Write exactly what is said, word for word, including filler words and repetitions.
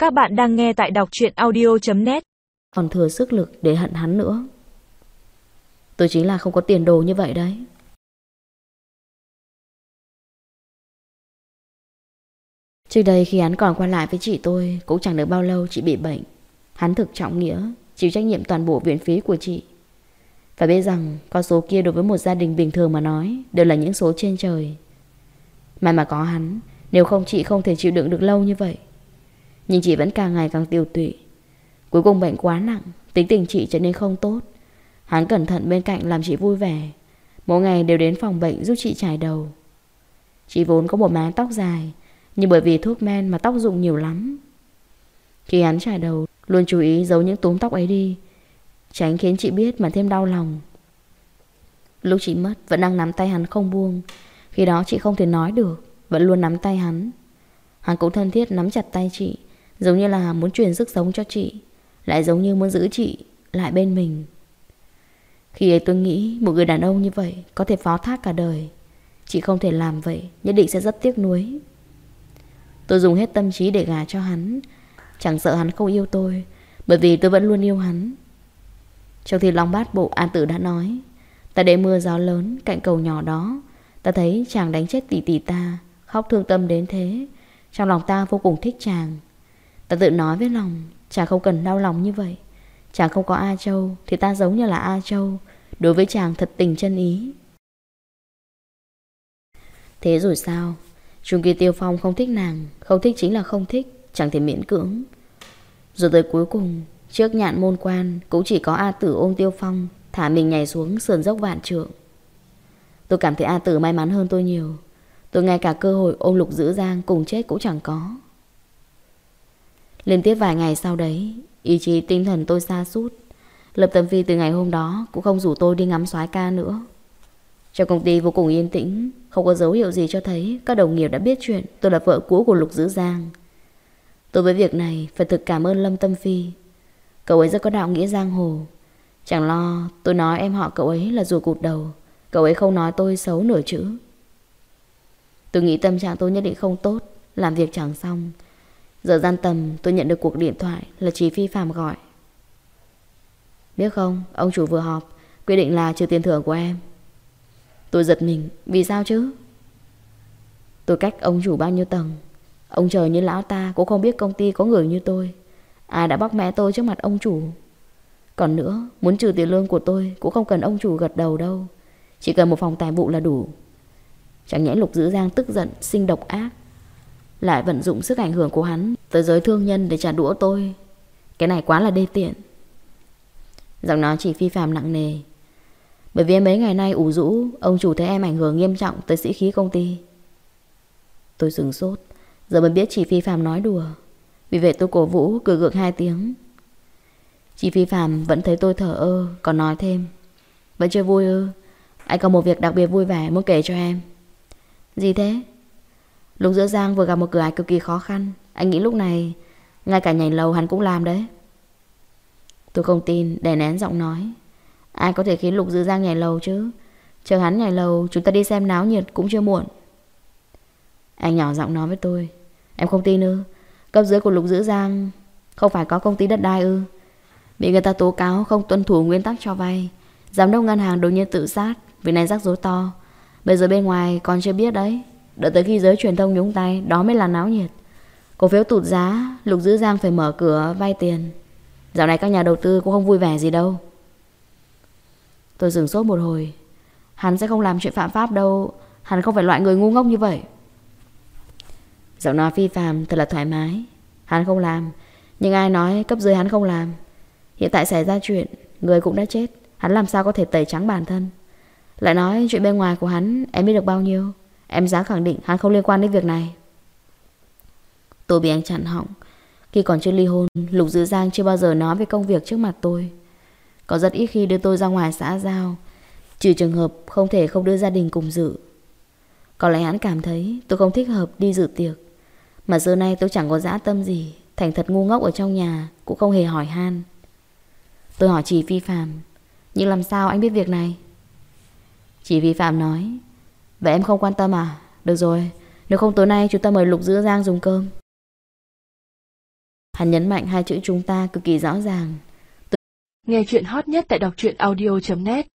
Các bạn đang nghe tại đọc truyện audio chấm net. Còn thừa sức lực để hận hắn nữa. Tôi chính là không có tiền đồ như vậy đấy. Trước đây khi hắn còn qua lại với chị tôi, cũng chẳng được bao lâu chị bị bệnh. Hắn thực trọng nghĩa, chịu trách nhiệm toàn bộ viện phí của chị. Phải biết rằng con số kia đối với một gia đình bình thường mà nói đều là những số trên trời. May mà có hắn, nếu không chị không thể chịu đựng được lâu như vậy. Nhưng chị vẫn càng ngày càng tiêu tụy. Cuối cùng bệnh quá nặng, tính tình chị trở nên không tốt. Hắn cẩn thận bên cạnh làm chị vui vẻ, mỗi ngày đều đến phòng bệnh giúp chị chải đầu. Chị vốn có một mái tóc dài, nhưng bởi vì thuốc men mà tóc rụng nhiều lắm. Khi hắn chải đầu, luôn chú ý giấu những túm tóc ấy đi, tránh khiến chị biết mà thêm đau lòng. Lúc chị mất vẫn đang nắm tay hắn không buông. Khi đó chị không thể nói được, vẫn luôn nắm tay hắn. Hắn cũng thân thiết nắm chặt tay chị, giống như là muốn truyền sức sống cho chị, lại giống như muốn giữ chị lại bên mình. Khi ấy tôi nghĩ một người đàn ông như vậy có thể phó thác cả đời. Chị không thể làm vậy, nhất định sẽ rất tiếc nuối. Tôi dùng hết tâm trí để gả cho hắn, chẳng sợ hắn không yêu tôi, bởi vì tôi vẫn luôn yêu hắn. Trong khi Long Bát Bộ, An Tử đã nói, tại đêm mưa gió lớn cạnh cầu nhỏ đó, ta thấy chàng đánh chết tỷ tỷ ta, khóc thương tâm đến thế. Trong lòng ta vô cùng thích chàng. Ta tự nói với lòng, chàng không cần đau lòng như vậy. Chàng không có A Châu thì ta giống như là A Châu, đối với chàng thật tình chân ý. Thế rồi sao? Trung kỳ Tiêu Phong không thích nàng, không thích chính là không thích, chẳng thể miễn cưỡng. Rồi tới cuối cùng, trước nhạn môn quan, cũng chỉ có A Tử ôm Tiêu Phong, thả mình nhảy xuống sườn dốc vạn trượng. Tôi cảm thấy A Tử may mắn hơn tôi nhiều. Tôi ngay cả cơ hội ôm Lục Dữ Giang cùng chết cũng chẳng có. Liên tiếp vài ngày sau đấy, ý chí tinh thần tôi sa sút. Lập Tâm Phi từ ngày hôm đó cũng không rủ tôi đi ngắm soái ca nữa. Trong công ty vô cùng yên tĩnh, không có dấu hiệu gì cho thấy các đồng nghiệp đã biết chuyện tôi là vợ cũ của Lục Dữ Giang. Tôi với việc này phải thực cảm ơn Lâm Tâm Phi. Cậu ấy rất có đạo nghĩa giang hồ. Chẳng lo tôi nói em họ cậu ấy là rùa cụt đầu, cậu ấy không nói tôi xấu nửa chữ. Tôi nghĩ tâm trạng tôi nhất định không tốt, làm việc chẳng xong. Giờ gian tầm tôi nhận được cuộc điện thoại là chị Phi Phạm gọi. Biết không, ông chủ vừa họp, quyết định là trừ tiền thưởng của em. Tôi giật mình, vì sao chứ? Tôi cách ông chủ bao nhiêu tầng, ông trời như lão ta cũng không biết công ty có người như tôi. Ai đã bóc mẽ tôi trước mặt ông chủ. Còn nữa, muốn trừ tiền lương của tôi cũng không cần ông chủ gật đầu đâu, chỉ cần một phòng tài vụ là đủ. Chẳng nhẽ Lục Dữ Giang tức giận, sinh độc ác, lại vận dụng sức ảnh hưởng của hắn tới giới thương nhân để trả đũa tôi. Cái này quá là đê tiện. Giọng nói chị Phi Phạm nặng nề. Bởi vì mấy ngày nay ủ rũ, ông chủ thấy em ảnh hưởng nghiêm trọng tới sĩ khí công ty. Tôi sửng sốt, giờ mới biết chị Phi Phạm nói đùa. Vì vậy tôi cổ vũ cười gượng hai tiếng. Chị Phi Phạm vẫn thấy tôi thở ơ, còn nói thêm. Vẫn chưa vui ư? Anh có một việc đặc biệt vui vẻ muốn kể cho em. Gì thế? Lục Dữ Giang vừa gặp một cửa ải cực kỳ khó khăn. Anh nghĩ lúc này ngay cả nhảy lầu hắn cũng làm đấy. Tôi không tin, đè nén giọng nói. Ai có thể khiến Lục Dữ Giang nhảy lầu chứ? Chờ hắn nhảy lầu, chúng ta đi xem náo nhiệt cũng chưa muộn. Anh nhỏ giọng nói với tôi. Em không tin ư? Cấp dưới của Lục Dữ Giang không phải có công ty đất đai ư? Bị người ta tố cáo không tuân thủ nguyên tắc cho vay, giám đốc ngân hàng đột nhiên tự sát. Việc này rắc rối to. Bây giờ bên ngoài còn chưa biết đấy. Đợi tới khi giới truyền thông nhúng tay, đó mới là náo nhiệt. Cổ phiếu tụt giá, Lục Dữ Giang phải mở cửa vay tiền. Dạo này các nhà đầu tư cũng không vui vẻ gì đâu. Tôi dừng sốt một hồi. Hắn sẽ không làm chuyện phạm pháp đâu. Hắn không phải loại người ngu ngốc như vậy. Giọng nói Phi Phạm thật là thoải mái. Hắn không làm, nhưng ai nói cấp dưới hắn không làm? Hiện tại xảy ra chuyện, người cũng đã chết, hắn làm sao có thể tẩy trắng bản thân? Lại nói chuyện bên ngoài của hắn em biết được bao nhiêu? Em dám khẳng định hắn không liên quan đến việc này. Tôi bị anh chặn họng. Khi còn chưa ly hôn, Lục Dữ Giang chưa bao giờ nói về công việc trước mặt tôi. Có rất ít khi đưa tôi ra ngoài xã giao, trừ trường hợp không thể không đưa gia đình cùng dự. Có lẽ hắn cảm thấy tôi không thích hợp đi dự tiệc. Mà giờ nay tôi chẳng có dã tâm gì, thành thật ngu ngốc ở trong nhà, cũng không hề hỏi han. Tôi hỏi chị Phi Phạm. Nhưng làm sao anh biết việc này? Chị Phi Phạm nói. Vậy em không quan tâm à? Được rồi, nếu không tối nay chúng ta mời Lục Dữ Giang dùng cơm. Hắn nhấn mạnh hai chữ chúng ta cực kỳ rõ ràng. Nghe chuyện hot nhất tại đọc truyện audio chấm net.